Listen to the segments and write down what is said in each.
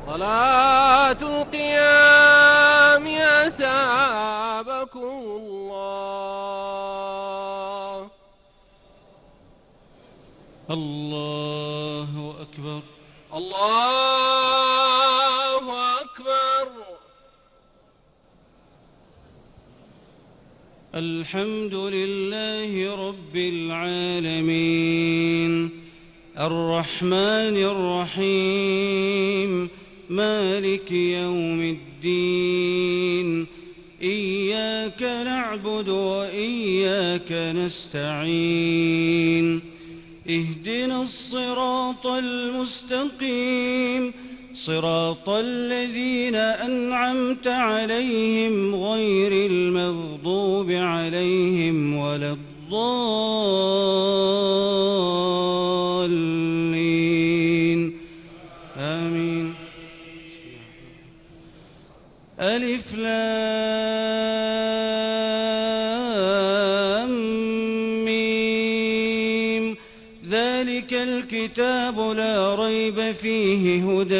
صلاة القيام أثابكم الله. الله أكبر. الله أكبر. الحمد لله رب العالمين الرحمن الرحيم مالك يوم الدين إياك نعبد وإياك نستعين اهدنا الصراط المستقيم صراط الذين أنعمت عليهم غير المغضوب عليهم ولا الضالين آمين. ألف لام ميم ذلك الكتاب لا ريب فيه هدى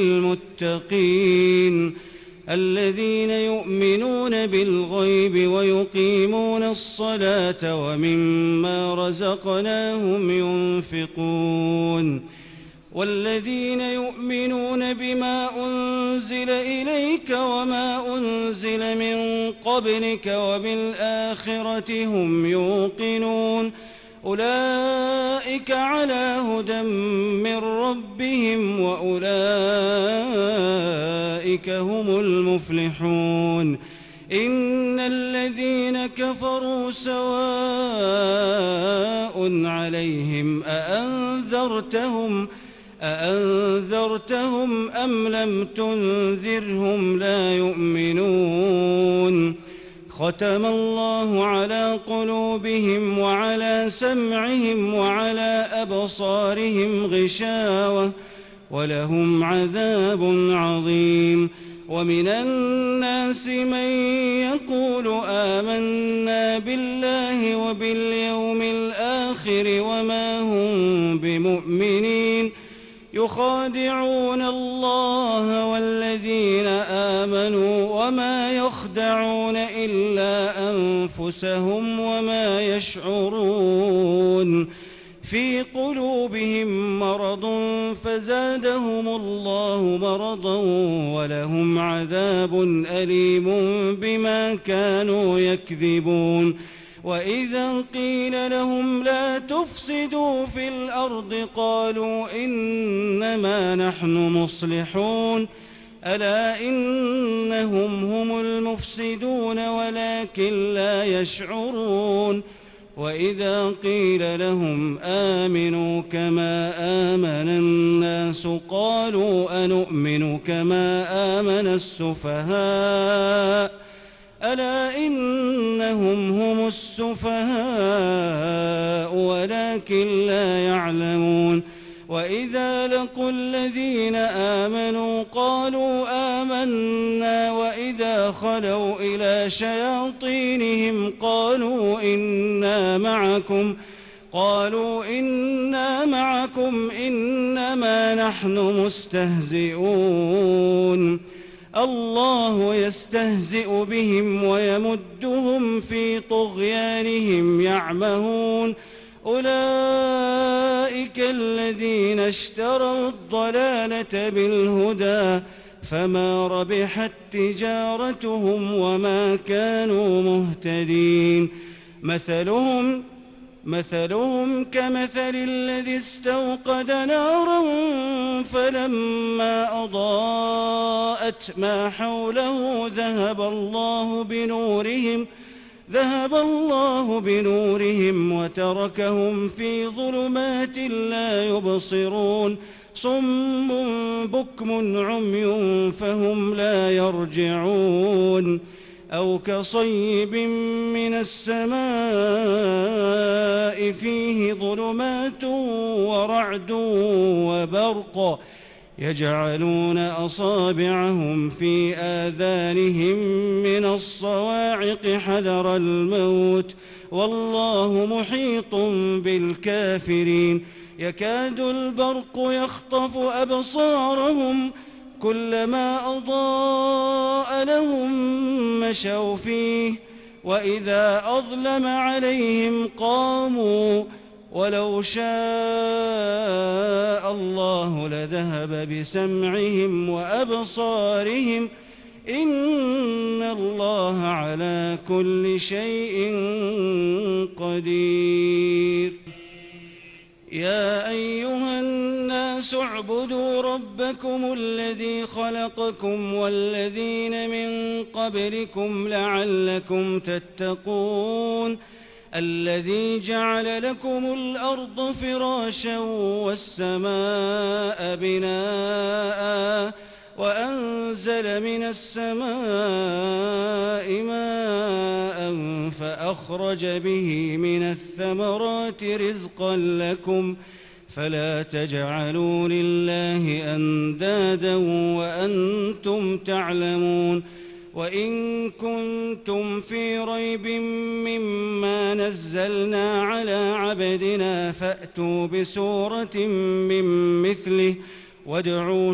للمتقين الذين يؤمنون بالغيب ويقيمون الصلاة ومما رزقناهم ينفقون والذين يؤمنون بما أنزل إليك وما أنزل من قبلك وبالآخرة هم يوقنون أولئك على هدى من ربهم وأولئك هم المفلحون. إن الذين كفروا سواء عليهم أأنذرتهم أم لم تنذرهم لا يؤمنون. ختم الله على قلوبهم وعلى سمعهم وعلى أبصارهم غشاوة ولهم عذاب عظيم. ومن الناس من يقول آمنا بالله وباليوم الآخر وما هم بمؤمنين يخادعون الله والذين آمنوا وما يخدعون إلا أنفسهم وما يشعرون. في قلوبهم مرض فزادهم الله مرضا ولهم عذاب أليم بما كانوا يكذبون. وإذا قيل لهم لا تفسدوا في الأرض قالوا إنما نحن مصلحون ألا إنهم هم المفسدون ولكن لا يشعرون. وإذا قيل لهم آمنوا كما آمن الناس قالوا أنؤمن كما آمن السفهاء ألا إنهم هم السفهاء ولكن لا يعلمون. وإذا لقوا الذين آمنوا قالوا آمنا وإذا خلوا إلى شياطينهم قالوا إنا معكم إنما نحن مستهزئون. الله يستهزئ بهم ويمدهم في طغيانهم يعمهون. أولئك الذين اشتروا الضلالة بالهدى فما ربحت تجارتهم وما كانوا مهتدين. مثلهم كمثل الذي استوقد نارا فلما أضاءت ما حوله ذهب الله بنورهم وتركهم في ظلمات لا يبصرون. صم بكم عمي فهم لا يرجعون. أو كصيب من السماء فيه ظلمات ورعد وبرق يجعلون أصابعهم في آذانهم من الصواعق حذر الموت والله محيط بالكافرين. يكاد البرق يخطف أبصارهم كلما أضاء لهم مشوا فيه وإذا أظلم عليهم قاموا ولو شاء الله لذهب بسمعهم وأبصارهم إن الله على كل شيء قدير. يا أيها الناس اعبدوا ربكم الذي خلقكم والذين من قبلكم لعلكم تتقون الذي جعل لكم الأرض فراشا والسماء بناء وأنزل من السماء ماء فأخرج به من الثمرات رزقا لكم فلا تجعلوا لله أندادا وأنتم تعلمون. وإن كنتم في ريب مما نزلنا على عبدنا فأتوا بسورة من مثله وادعوا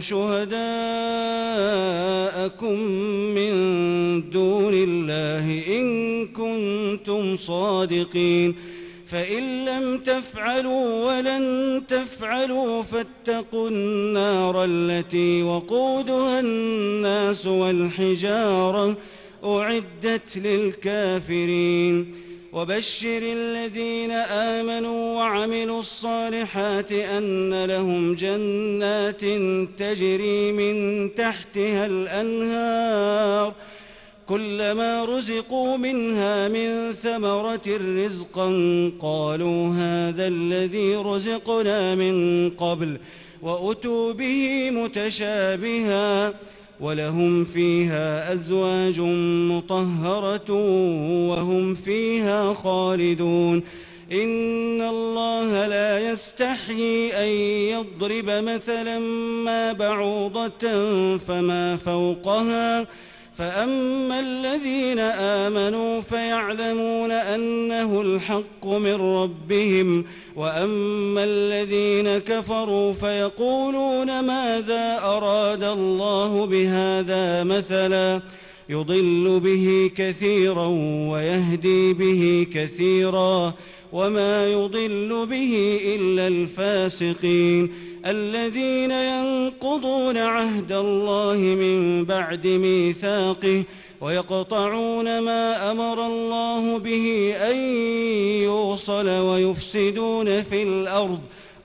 شهداءكم من دون الله إن كنتم صادقين فإن لم تفعلوا ولن تفعلوا فاتقوا النار التي وقودها الناس والحجارة أعدت للكافرين. وبشر الذين آمنوا وعملوا الصالحات أن لهم جنات تجري من تحتها الأنهار كلما رزقوا منها من ثمرة رزقا قالوا هذا الذي رزقنا من قبل وأتوا به متشابها ولهم فيها أزواج مطهرة وهم فيها خالدون. إن الله لا يستحيي أن يضرب مثلا ما بعوضة فما فوقها فأما الذين آمنوا فيعلمون أنه الحق من ربهم وأما الذين كفروا فيقولون ماذا أراد الله بهذا مثلا يضل به كثيرا ويهدي به كثيرا وما يضل به إلا الفاسقين الذين ينقضون عهد الله من بعد ميثاقه ويقطعون ما أمر الله به أن يوصل ويفسدون في الأرض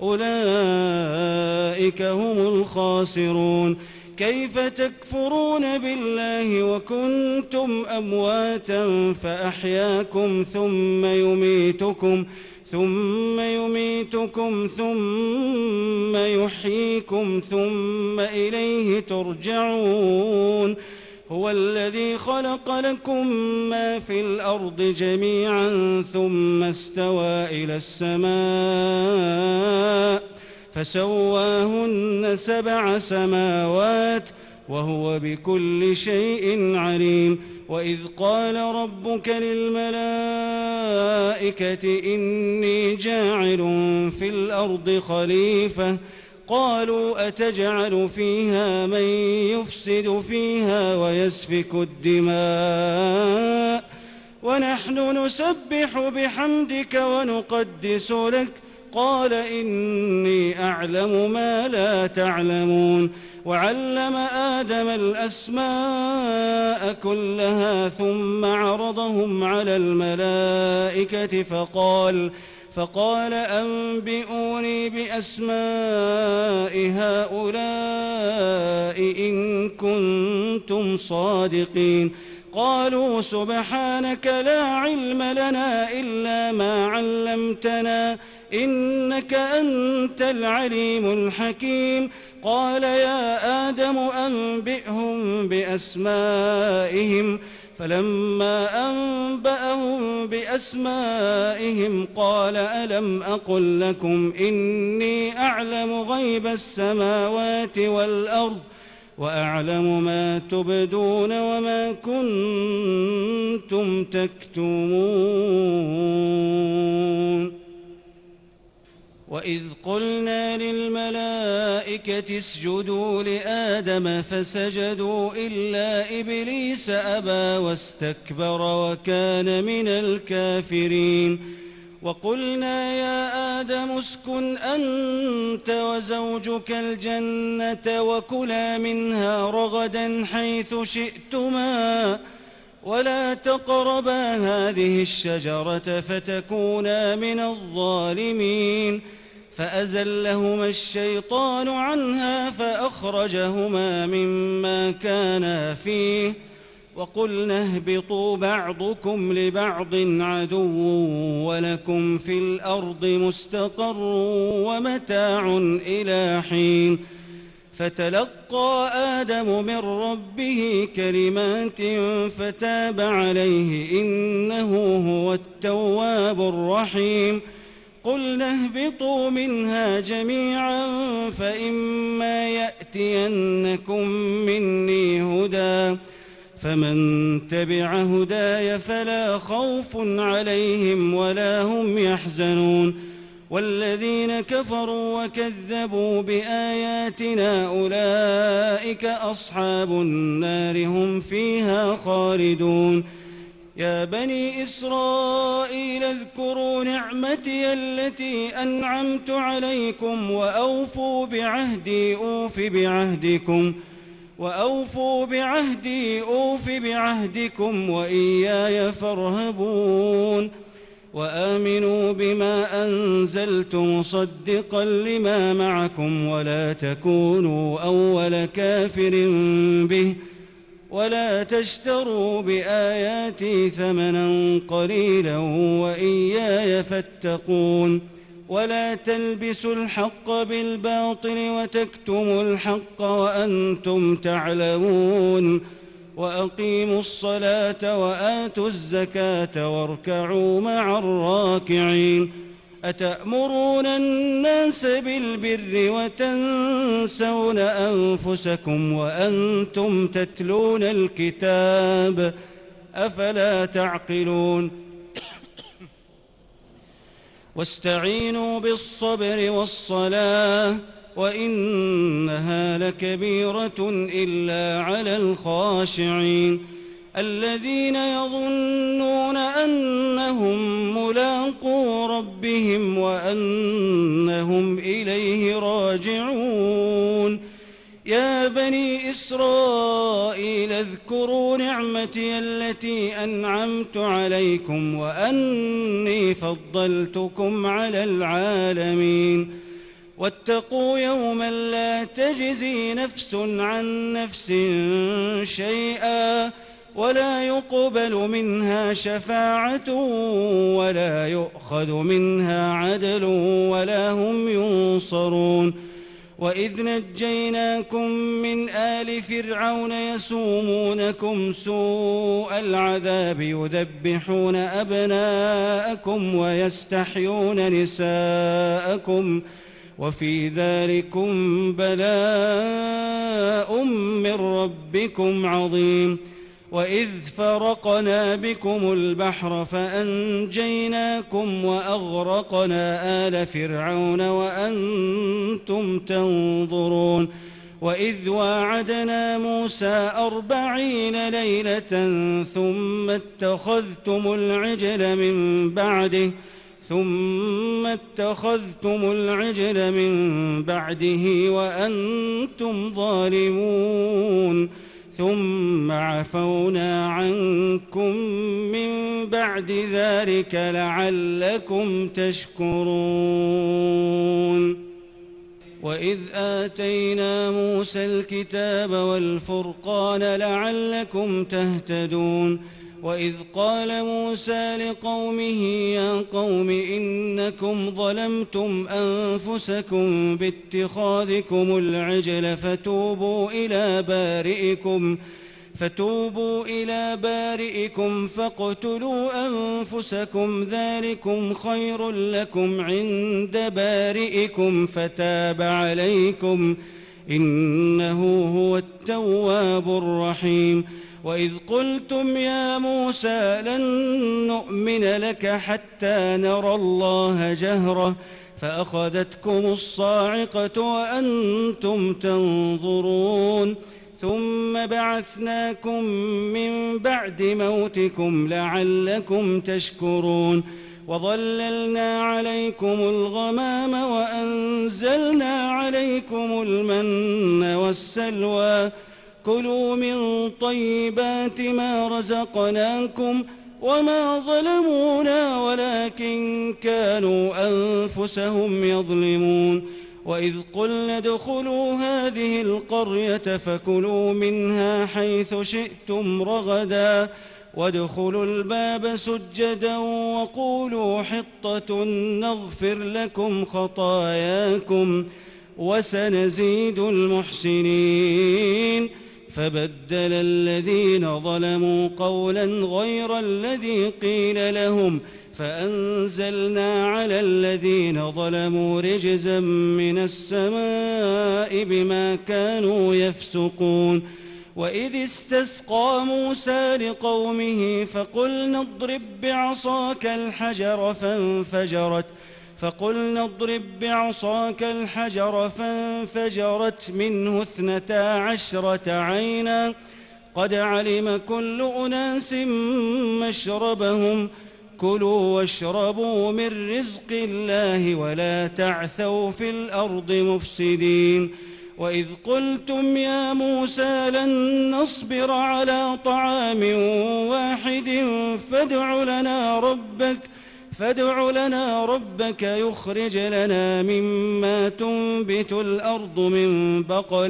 أولئك هم الخاسرون. كيف تكفرون بالله وكنتم أمواتا فأحياكم ثم يميتكم ثم يحييكم ثم إليه ترجعون. هو الذي خلق لكم ما في الأرض جميعا ثم استوى إلى السماء فسواهن 7 سماوات وهو بكل شيء عليم. وإذ قال ربك للملائكة إني جاعل في الأرض خليفة قالوا أتجعل فيها من يفسد فيها ويسفك الدماء ونحن نسبح بحمدك ونقدس لك قال إني أعلم ما لا تعلمون. وعلم آدم الأسماء كلها ثم عرضهم على الملائكة فقال أنبئوني بأسماء هؤلاء إن كنتم صادقين. قالوا سبحانك لا علم لنا إلا ما علمتنا إنك أنت العليم الحكيم. قال يا آدم أنبئهم بأسمائهم فلما أنبأهم بأسمائهم قال ألم أقل لكم إني أعلم غيب السماوات والأرض وأعلم ما تبدون وما كنتم تكتمون. وإذ قلنا للملائكة اسجدوا لآدم فسجدوا إلا إبليس أبى واستكبر وكان من الكافرين وقلنا يا آدم اسكن أنت وزوجك الجنة وكلا منها رغدا حيث شئتما ولا تقربا هذه الشجرة فتكونا من الظالمين فأزلهما الشيطان عنها فأخرجهما مما كانا فيه وقلنا اهبطوا بعضكم لبعض عدو ولكم في الأرض مستقر ومتاع إلى حين فتلقى آدم من ربه كلمات فتاب عليه إنه هو التواب الرحيم قلنا اهبطوا منها جميعا فإما يأتينكم مني هدى فمن تبع هداي فلا خوف عليهم ولا هم يحزنون والذين كفروا وكذبوا بآياتنا أولئك أصحاب النار هم فيها خالدون يا بني إسرائيل اذكروا نعمتي التي أنعمت عليكم وأوفوا بعهدي أوف بعهدكم وإياي فارهبون وآمنوا بما أنزلت مصدقا لما معكم ولا تكونوا أول كافر به ولا تشتروا بآياتي ثمنا قليلا وإياي فاتقون ولا تلبسوا الحق بالباطل وتكتموا الحق وأنتم تعلمون وأقيموا الصلاة وآتوا الزكاة واركعوا مع الراكعين أتأمرون الناس بالبر وتنسون أنفسكم وأنتم تتلون الكتاب أفلا تعقلون واستعينوا بالصبر والصلاة وإنها لكبيرة إلا على الخاشعين الذين يظنون أنهم ملاقو ربهم وأنهم إليه راجعون يا بني إسرائيل اذكروا نعمتي التي أنعمت عليكم وأني فضلتكم على العالمين واتقوا يوما لا تجزي نفس عن نفس شيئا ولا يقبل منها شفاعة ولا يؤخذ منها عدل ولا هم ينصرون وإذ نجيناكم من آل فرعون يسومونكم سوء العذاب يذبحون أبناءكم ويستحيون نساءكم وفي ذلكم بلاء من ربكم عظيم وإذ فرقنا بكم البحر فأنجيناكم وأغرقنا آل فرعون وأنتم تنظرون وإذ واعدنا موسى 40 ليلة ثم اتخذتم العجل من بعده وأنتم ظالمون ثم عفونا عنكم من بعد ذلك لعلكم تشكرون وإذ آتينا موسى الكتاب والفرقان لعلكم تهتدون وإذ قال موسى لقومه يا قوم إنكم ظلمتم أنفسكم باتخاذكم العجل فتوبوا إلى بارئكم فاقتلوا أنفسكم ذلكم خير لكم عند بارئكم فتاب عليكم إنه هو التواب الرحيم وإذ قلتم يا موسى لن نؤمن لك حتى نرى الله جهرة فأخذتكم الصاعقة وأنتم تنظرون ثم بعثناكم من بعد موتكم لعلكم تشكرون وظللنا عليكم الغمام وأنزلنا عليكم المن والسلوى كلوا من طيبات ما رزقناكم وما ظلمونا ولكن كانوا أنفسهم يظلمون وإذ قلنا ادخلوا هذه القرية فكلوا منها حيث شئتم رغدا وادخلوا الباب سجدا وقولوا حطة نغفر لكم خطاياكم وسنزيد المحسنين فبدل الذين ظلموا قولا غير الذي قيل لهم فأنزلنا على الذين ظلموا رجزا من السماء بما كانوا يفسقون وإذ استسقى موسى لقومه فقلنا اضرب بعصاك الحجر فانفجرت منه 12 عينا قد علم كل أناس مشربهم كلوا واشربوا من رزق الله ولا تعثوا في الأرض مفسدين وإذ قلتم يا موسى لن نصبر على طعام واحد فادع لنا ربك يخرج لنا مما تنبت الأرض من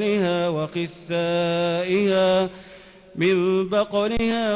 بقلها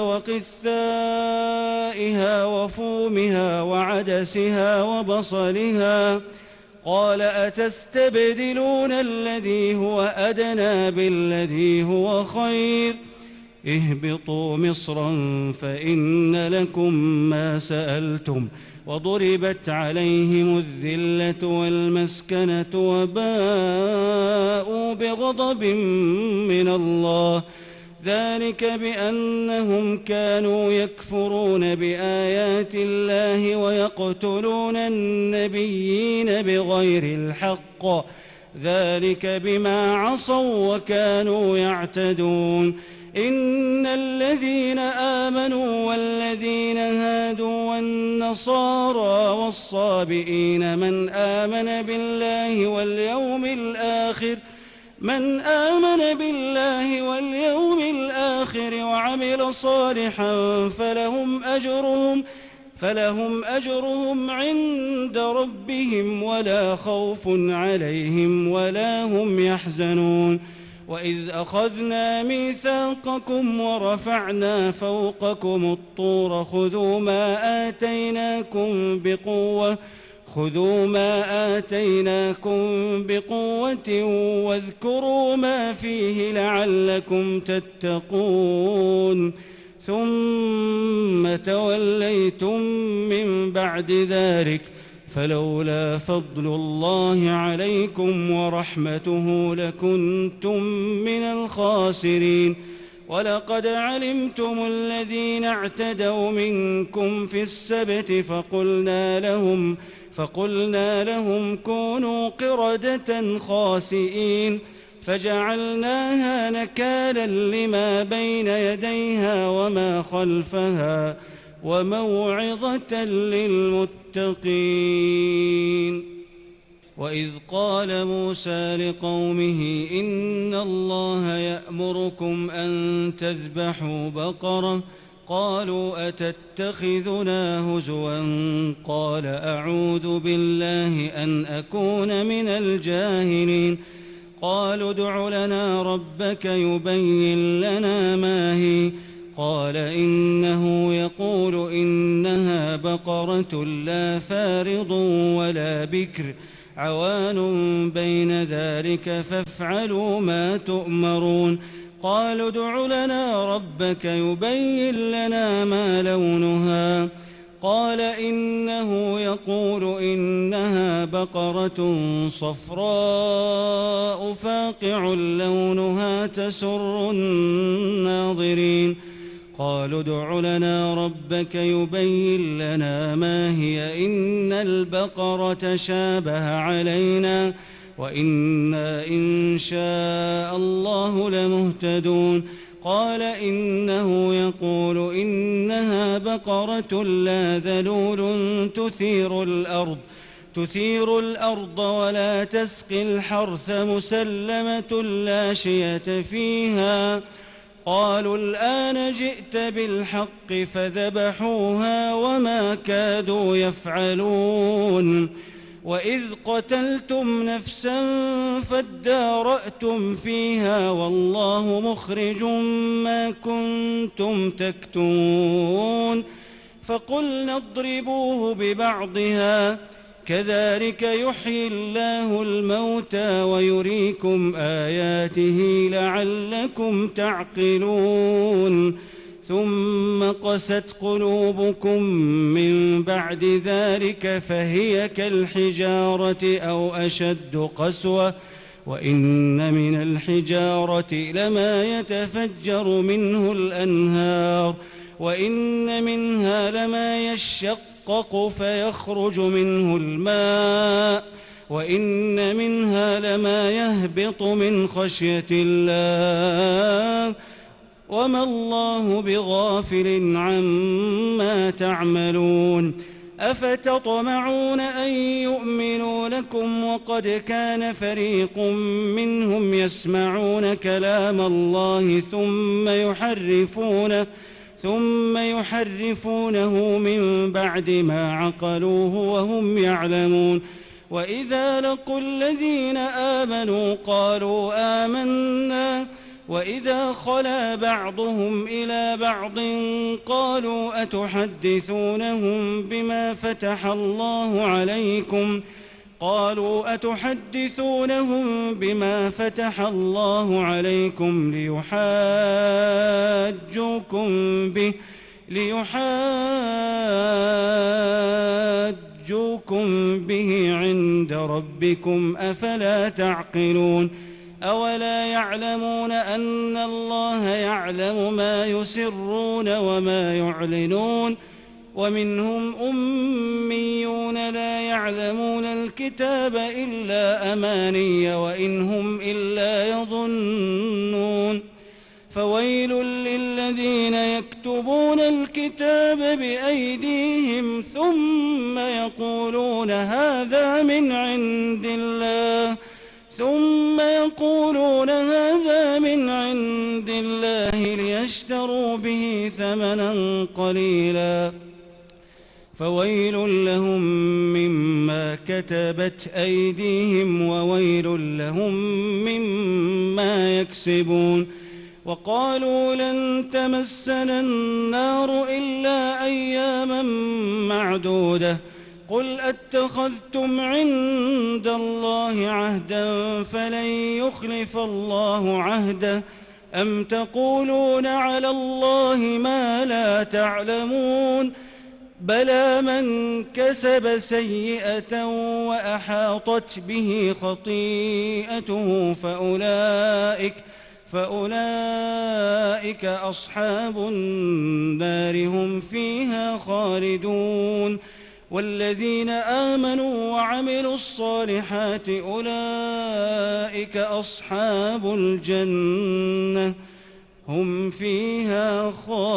وقثائها وفومها وعدسها وبصلها قال أتستبدلون الذي هو أدنى بالذي هو خير اهبطوا مصرا فإن لكم ما سألتم وضربت عليهم الذلة والمسكنة وباءوا بغضب من الله ذلك بأنهم كانوا يكفرون بآيات الله ويقتلون النبيين بغير الحق ذلك بما عصوا وكانوا يعتدون إن الذين آمنوا والذين هادوا والنصارى والصابئين من آمن بالله واليوم الآخر وعمل صالحا فلهم أجرهم عند ربهم ولا خوف عليهم ولا هم يحزنون وإذ أخذنا ميثاقكم ورفعنا فوقكم الطور خذوا ما آتيناكم بقوة واذكروا ما فيه لعلكم تتقون ثم توليتم من بعد ذلك فلولا فضل الله عليكم ورحمته لكنتم من الخاسرين ولقد علمتم الذين اعتدوا منكم في السبت فقلنا لهم كونوا قردة خاسئين فجعلناها نكالا لما بين يديها وما خلفها وموعظة للمتقين وإذ قال موسى لقومه إن الله يأمركم أن تذبحوا بقرة قالوا أتتخذنا هزوا قال أعوذ بالله أن أكون من الجاهلين قالوا ادع لنا ربك يبين لنا ما هي قال إنه يقول إنها بقرة لا فارض ولا بكر عوان بين ذلك فافعلوا ما تؤمرون قالوا ادع لنا ربك يبين لنا ما لونها قال إنه يقول إنها بقرة صفراء فاقع لونها تسر الناظرين قالوا ادع لنا ربك يبين لنا ما هي إن البقرة شابه علينا وإنا إن شاء الله لمهتدون قال إنه يقول إنها بقرة لا ذلول تثير الأرض ولا تسقي الحرث مسلمة لا شية فيها قالوا الآن جئت بالحق فذبحوها وما كادوا يفعلون وإذ قتلتم نفسا فادارأتم فيها والله مخرج ما كنتم تكتمون فقلنا اضربوه ببعضها كذلك يحيي الله الموتى ويريكم آياته لعلكم تعقلون ثم قست قلوبكم من بعد ذلك فهي كالحجارة أو أشد قسوة وإن من الحجارة لما يتفجر منه الأنهار وإن منها لما يشقق فيخرج منه الماء وإن منها لما يهبط من خشية الله وما الله بغافل عما تعملون أفتطمعون أن يؤمنوا لكم وقد كان فريق منهم يسمعون كلام الله ثم يحرفونه من بعد ما عقلوه وهم يعلمون وإذا لقوا الذين آمنوا قالوا آمنا وإذا خلا بعضهم إلى بعض قالوا أتحدثونهم بما فتح الله عليكم ليحاجوكم به عند ربكم أفلا تعقلون أولا يعلمون أن الله يعلم ما يسرون وما يعلنون ومنهم أميون لا يعلمون الكتاب إلا أماني وإن هم إلا يظنون فويل للذين يكتبون الكتاب بأيديهم ثم يقولون هذا من عند الله ليشتروا به ثمنا قليلا فويل لهم مما كتبت أيديهم وويل لهم مما يكسبون وقالوا لن تمسنا النار إلا أياما معدودة قل أتخذتم عند الله عهدا فلن يخلف الله عهده أم تقولون على الله ما لا تعلمون بلى من كسب سيئة وأحاطت به خطيئته فأولئك أصحاب النار هم فيها خالدون والذين آمنوا وعملوا الصالحات أولئك أصحاب الجنة هم فيها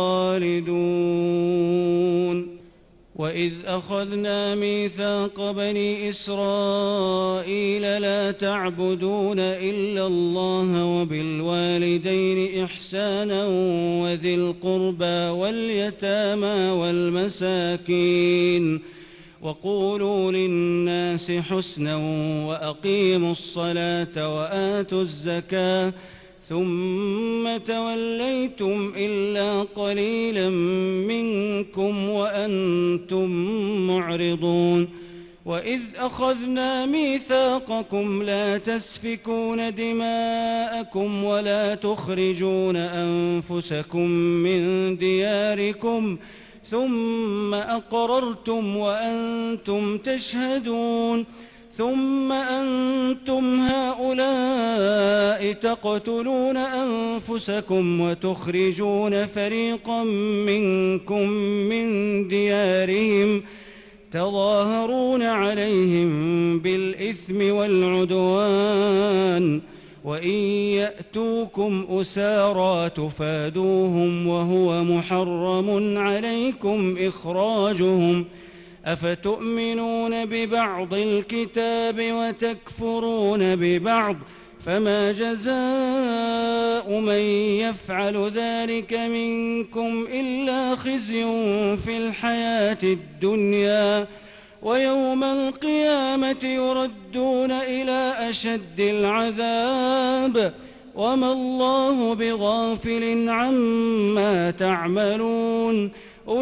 خالدون وإذ أخذنا ميثاق بني إسرائيل لا تعبدون إلا الله وبالوالدين إحسانا وذي القربى واليتامى والمساكين وقولوا للناس حسنا وأقيموا الصلاة وآتوا الزكاة ثم توليتم إلا قليلا منكم وأنتم معرضون وإذ أخذنا ميثاقكم لا تسفكون دماءكم ولا تخرجون أنفسكم من دياركم ثم أقررتم وأنتم تشهدون ثم أنتم هؤلاء تقتلون أنفسكم وتخرجون فريقا منكم من ديارهم تظاهرون عليهم بالإثم والعدوان وإن يأتوكم أسارى تفادوهم وهو محرم عليكم إخراجهم أفتؤمنون ببعض الكتاب وتكفرون ببعض فما جزاء من يفعل ذلك منكم إلا خزي في الحياة الدنيا ويوم القيامة يردون إلى أشد العذاب وما الله بغافل عما تعملون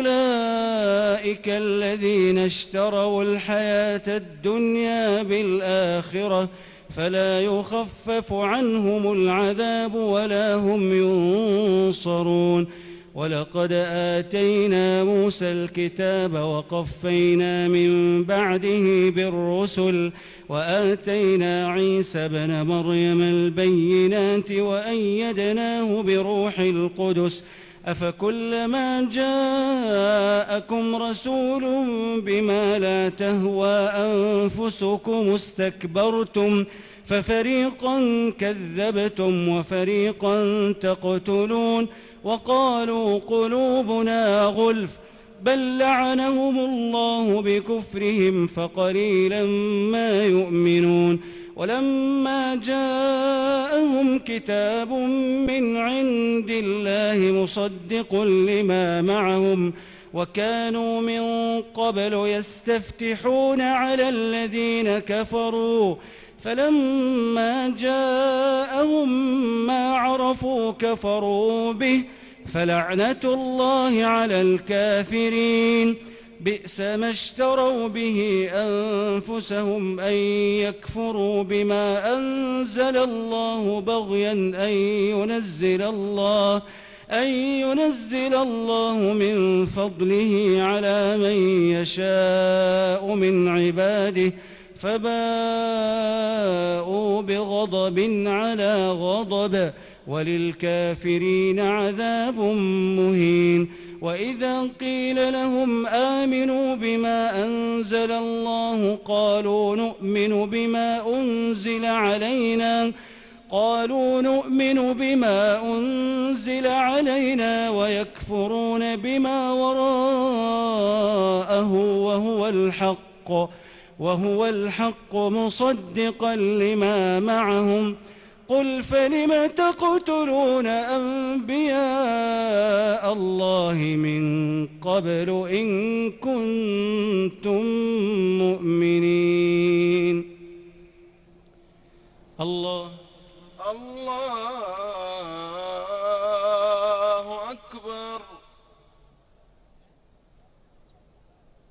أولئك الذين اشتروا الحياة الدنيا بالآخرة فلا يخفف عنهم العذاب ولا هم ينصرون ولقد آتينا موسى الكتاب وقفينا من بعده بالرسل وآتينا عيسى ابن مريم البينات وأيدناه بروح القدس أفكلما جاءكم رسول بما لا تهوى أنفسكم استكبرتم ففريقا كذبتم وفريقا تقتلون وقالوا قلوبنا غلف بل لعنهم الله بكفرهم فقليلا ما يؤمنون ولما جاءهم كتاب من عند الله مصدق لما معهم وكانوا من قبل يستفتحون على الذين كفروا فلما جاءهم ما عرفوا كفروا به فلعنة الله على الكافرين بئس ما اشتروا به أنفسهم أن يكفروا بما أنزل الله بغيا أن ينزل الله من فضله على من يشاء من عباده فباءوا بغضب على غضب وللكافرين عذاب مهين وإذا قيل لهم آمنوا بما أنزل الله قالوا نؤمن بما أنزل علينا ويكفرون بما وراءه وهو الحق مصدقا لما معهم قل فلم تقتلون أنبياء الله من قبل إن كنتم مؤمنين الله